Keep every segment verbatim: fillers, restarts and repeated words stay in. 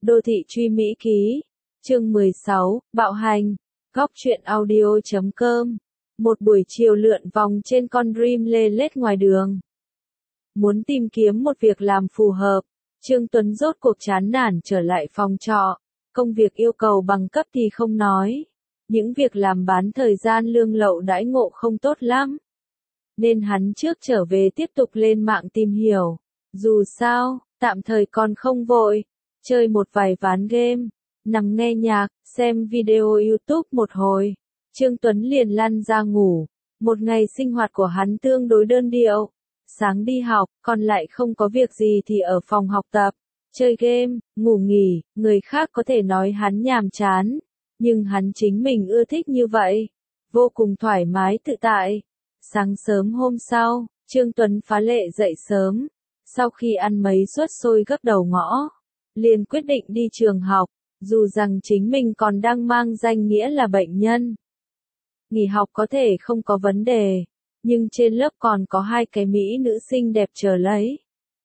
Đô thị truy Mỹ ký. Chương mười sáu, Bạo hành. Góc truyện audio chấm com. Một buổi chiều lượn vòng trên con Dream lê lết ngoài đường. Muốn tìm kiếm một việc làm phù hợp, Trương Tuấn rốt cuộc chán nản trở lại phòng trọ. Công việc yêu cầu bằng cấp thì không nói. Những việc làm bán thời gian lương lậu đãi ngộ không tốt lắm. Nên hắn trước trở về tiếp tục lên mạng tìm hiểu. Dù sao, tạm thời còn không vội. Chơi một vài ván game, nằm nghe nhạc, xem video YouTube một hồi. Trương Tuấn liền lăn ra ngủ. Một ngày sinh hoạt của hắn tương đối đơn điệu. Sáng đi học, còn lại không có việc gì thì ở phòng học tập, chơi game, ngủ nghỉ. Người khác có thể nói hắn nhàm chán, nhưng hắn chính mình ưa thích như vậy. Vô cùng thoải mái tự tại. Sáng sớm hôm sau, Trương Tuấn phá lệ dậy sớm. Sau khi ăn mấy suất xôi gấp đầu ngõ, liền quyết định đi trường học, dù rằng chính mình còn đang mang danh nghĩa là bệnh nhân. Nghỉ học có thể không có vấn đề, nhưng trên lớp còn có hai cái mỹ nữ xinh đẹp chờ lấy.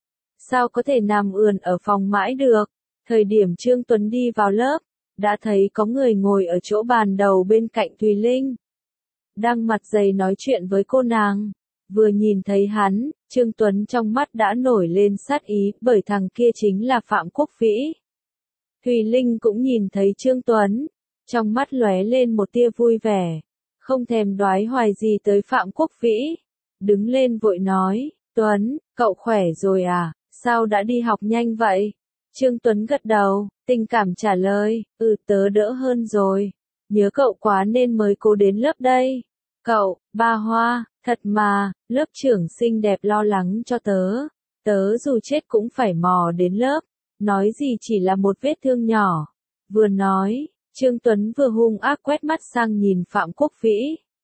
Sao có thể nằm ườn ở phòng mãi được? Thời điểm Trương Tuấn đi vào lớp, đã thấy có người ngồi ở chỗ bàn đầu bên cạnh Thùy Linh. Đang mặt dày nói chuyện với cô nàng. Vừa nhìn thấy hắn, Trương Tuấn trong mắt đã nổi lên sát ý, bởi thằng kia chính là Phạm Quốc Vĩ. Thùy Linh cũng nhìn thấy Trương Tuấn, trong mắt lóe lên một tia vui vẻ, không thèm đoái hoài gì tới Phạm Quốc Vĩ. Đứng lên vội nói, Tuấn, cậu khỏe rồi à, sao đã đi học nhanh vậy? Trương Tuấn gật đầu, tình cảm trả lời, ừ tớ đỡ hơn rồi, nhớ cậu quá nên mới cố đến lớp đây. Cậu, ba Hoa, thật mà, lớp trưởng xinh đẹp lo lắng cho tớ. Tớ dù chết cũng phải mò đến lớp, nói gì chỉ là một vết thương nhỏ. Vừa nói, Trương Tuấn vừa hung ác quét mắt sang nhìn Phạm Quốc Vĩ.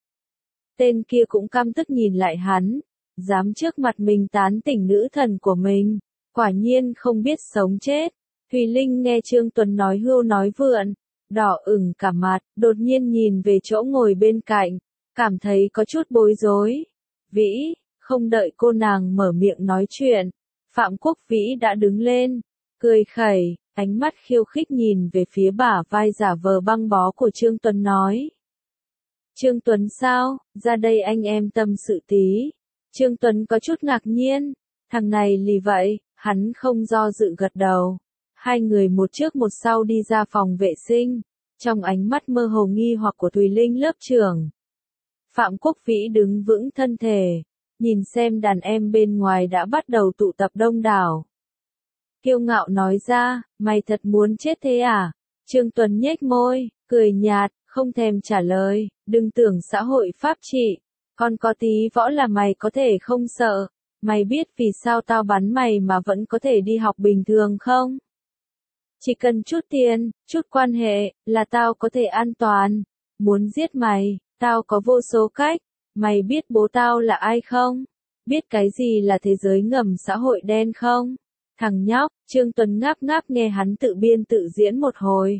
Tên kia cũng căm tức nhìn lại hắn, dám trước mặt mình tán tỉnh nữ thần của mình, quả nhiên không biết sống chết. Thùy Linh nghe Trương Tuấn nói hưu nói vượn, đỏ ửng cả mặt, đột nhiên nhìn về chỗ ngồi bên cạnh, cảm thấy có chút bối rối. Vĩ, không đợi cô nàng mở miệng nói chuyện, Phạm Quốc Vĩ đã đứng lên, cười khẩy, ánh mắt khiêu khích nhìn về phía bả vai giả vờ băng bó của Trương Tuấn nói. Trương Tuấn sao, ra đây anh em tâm sự tí. Trương Tuấn có chút ngạc nhiên, thằng này lì vậy, hắn không do dự gật đầu. Hai người một trước một sau đi ra phòng vệ sinh, trong ánh mắt mơ hồ nghi hoặc của Thùy Linh lớp trưởng. Phạm Quốc Vĩ đứng vững thân thể, nhìn xem đàn em bên ngoài đã bắt đầu tụ tập đông đảo. Kiêu ngạo nói ra, mày thật muốn chết thế à? Trương Tuấn nhếch môi, cười nhạt, không thèm trả lời, đừng tưởng xã hội pháp trị, còn có tí võ là mày có thể không sợ. Mày biết vì sao tao bắn mày mà vẫn có thể đi học bình thường không? Chỉ cần chút tiền, chút quan hệ, là tao có thể an toàn. Muốn giết mày, tao có vô số cách. Mày biết bố tao là ai không? Biết cái gì là thế giới ngầm xã hội đen không? Thằng nhóc, Trương Tuấn ngáp ngáp nghe hắn tự biên tự diễn một hồi.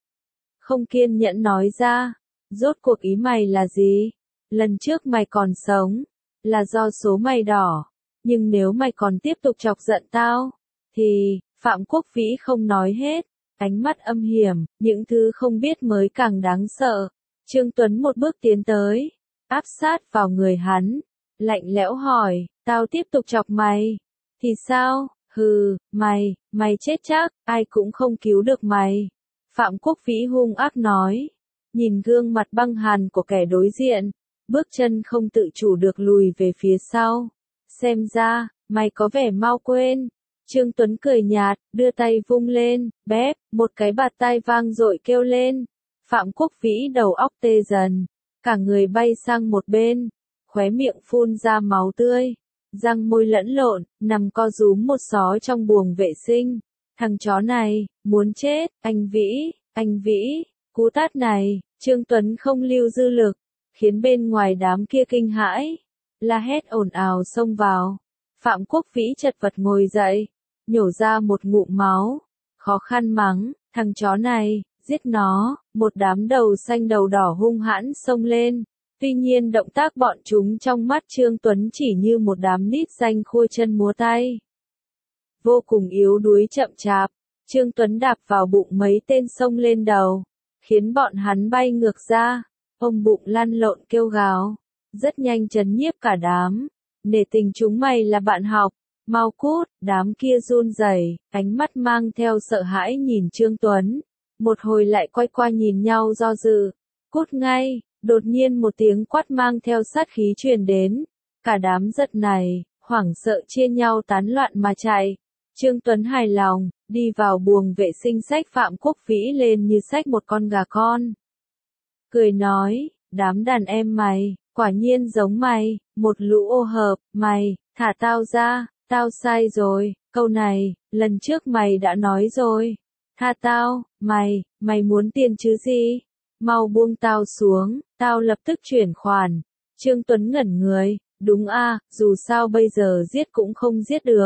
Không kiên nhẫn nói ra, rốt cuộc ý mày là gì? Lần trước mày còn sống, là do số mày đỏ. Nhưng nếu mày còn tiếp tục chọc giận tao, thì, Phạm Quốc Vĩ không nói hết, ánh mắt âm hiểm, những thứ không biết mới càng đáng sợ. Trương Tuấn một bước tiến tới, áp sát vào người hắn, lạnh lẽo hỏi, tao tiếp tục chọc mày, thì sao? Hừ, mày, mày chết chắc, ai cũng không cứu được mày. Phạm Quốc Vĩ hung ác nói, nhìn gương mặt băng hàn của kẻ đối diện, bước chân không tự chủ được lùi về phía sau. Xem ra, mày có vẻ mau quên. Trương Tuấn cười nhạt, đưa tay vung lên, bép, một cái bạt tai vang dội kêu lên. Phạm Quốc Vĩ đầu óc tê dần, cả người bay sang một bên, khóe miệng phun ra máu tươi, răng môi lẫn lộn, nằm co rúm một xó trong buồng vệ sinh. Thằng chó này, muốn chết, anh Vĩ, anh Vĩ, cú tát này, Trương Tuấn không lưu dư lực, khiến bên ngoài đám kia kinh hãi, la hét ồn ào xông vào. Phạm Quốc Vĩ chật vật ngồi dậy, nhổ ra một ngụm máu, khó khăn mắng, thằng chó này, giết nó. Một đám đầu xanh đầu đỏ hung hãn xông lên. Tuy nhiên động tác bọn chúng trong mắt Trương Tuấn chỉ như một đám nít xanh khua chân múa tay. Vô cùng yếu đuối chậm chạp, Trương Tuấn đạp vào bụng mấy tên xông lên đầu, khiến bọn hắn bay ngược ra, ôm bụng lăn lộn kêu gào, rất nhanh trấn nhiếp cả đám. Nể tình chúng mày là bạn học, mau cút, đám kia run rẩy, ánh mắt mang theo sợ hãi nhìn Trương Tuấn, một hồi lại quay qua nhìn nhau do dự, cút ngay, đột nhiên một tiếng quát mang theo sát khí truyền đến, cả đám giật này, hoảng sợ chia nhau tán loạn mà chạy. Trương Tuấn hài lòng, đi vào buồng vệ sinh xách Phạm Quốc Vĩ lên như xách một con gà con. Cười nói, đám đàn em mày, quả nhiên giống mày, một lũ ô hợp, mày, thả tao ra, tao sai rồi, câu này, lần trước mày đã nói rồi. Tha tao, mày, mày muốn tiền chứ gì? Mau buông tao xuống, tao lập tức chuyển khoản. Trương Tuấn ngẩn người, đúng a, dù sao bây giờ giết cũng không giết được.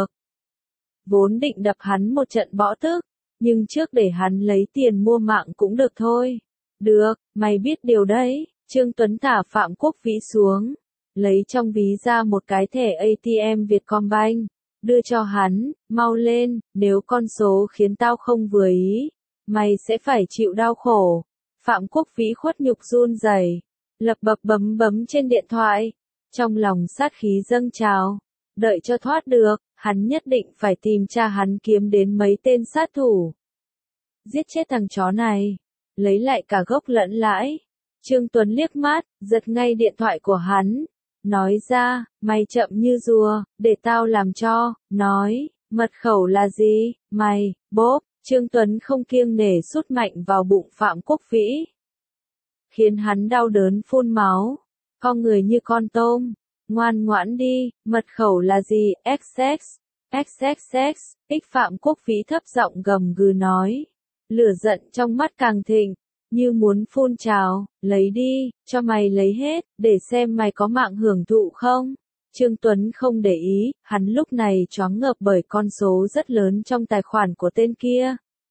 Vốn định đập hắn một trận bỏ tức, nhưng trước để hắn lấy tiền mua mạng cũng được thôi. Được, mày biết điều đấy. Trương Tuấn thả Phạm Quốc Vĩ xuống, lấy trong ví ra một cái thẻ a tê em Vietcombank, đưa cho hắn, mau lên, nếu con số khiến tao không vừa ý, mày sẽ phải chịu đau khổ. Phạm Quốc Vĩ khuất nhục run rẩy, lập bập bấm bấm trên điện thoại, trong lòng sát khí dâng trào, đợi cho thoát được, hắn nhất định phải tìm cha hắn kiếm đến mấy tên sát thủ. Giết chết thằng chó này, lấy lại cả gốc lẫn lãi. Trương Tuấn liếc mắt, giật ngay điện thoại của hắn, nói ra, mày chậm như rùa, để tao làm cho, nói, mật khẩu là gì, mày, bốp, Trương Tuấn không kiêng nể sút mạnh vào bụng Phạm Quốc Vĩ, khiến hắn đau đớn phun máu, con người như con tôm, ngoan ngoãn đi, mật khẩu là gì, ích ích, ích ích ích, ích Phạm Quốc Vĩ thấp giọng gầm gừ nói, lửa giận trong mắt càng thịnh, như muốn phun trào, lấy đi, cho mày lấy hết, để xem mày có mạng hưởng thụ không. Trương Tuấn không để ý, hắn lúc này choáng ngợp bởi con số rất lớn trong tài khoản của tên kia.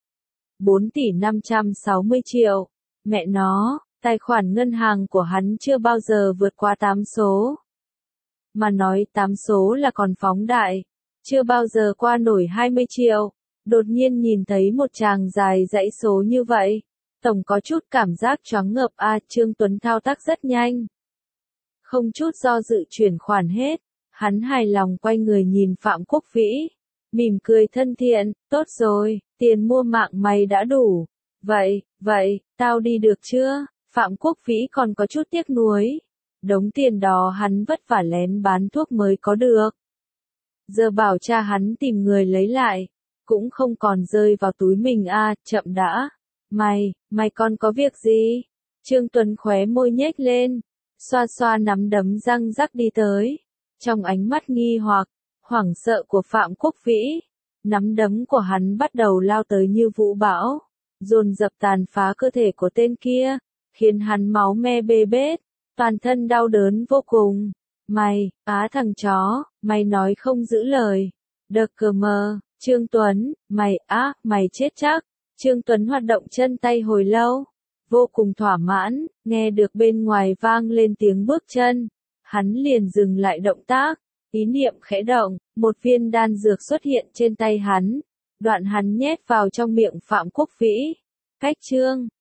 bốn tỷ năm trăm sáu mươi triệu, mẹ nó, tài khoản ngân hàng của hắn chưa bao giờ vượt qua tám số. Mà nói tám số là còn phóng đại, chưa bao giờ qua nổi hai mươi triệu, đột nhiên nhìn thấy một tràng dài dãy số như vậy. Tổng có chút cảm giác choáng ngợp a, Trương Tuấn thao tác rất nhanh. Không chút do dự chuyển khoản hết, hắn hài lòng quay người nhìn Phạm Quốc Vĩ, mỉm cười thân thiện, tốt rồi, tiền mua mạng mày đã đủ. Vậy, vậy, tao đi được chưa? Phạm Quốc Vĩ còn có chút tiếc nuối. Đống tiền đó hắn vất vả lén bán thuốc mới có được. Giờ bảo cha hắn tìm người lấy lại, cũng không còn rơi vào túi mình a, chậm đã. Mày, mày còn có việc gì? Trương Tuấn khóe môi nhếch lên, xoa xoa nắm đấm răng rắc đi tới. Trong ánh mắt nghi hoặc, hoảng sợ của Phạm Quốc Vĩ, nắm đấm của hắn bắt đầu lao tới như vũ bão, dồn dập tàn phá cơ thể của tên kia, khiến hắn máu me bê bết, toàn thân đau đớn vô cùng. Mày, á thằng chó, mày nói không giữ lời. Đợt cờ mờ, Trương Tuấn, mày, á, mày chết chắc. Trương Tuấn hoạt động chân tay hồi lâu, vô cùng thỏa mãn, nghe được bên ngoài vang lên tiếng bước chân, hắn liền dừng lại động tác, ý niệm khẽ động, một viên đan dược xuất hiện trên tay hắn, đoạn hắn nhét vào trong miệng Phạm Quốc Vĩ. Cách chương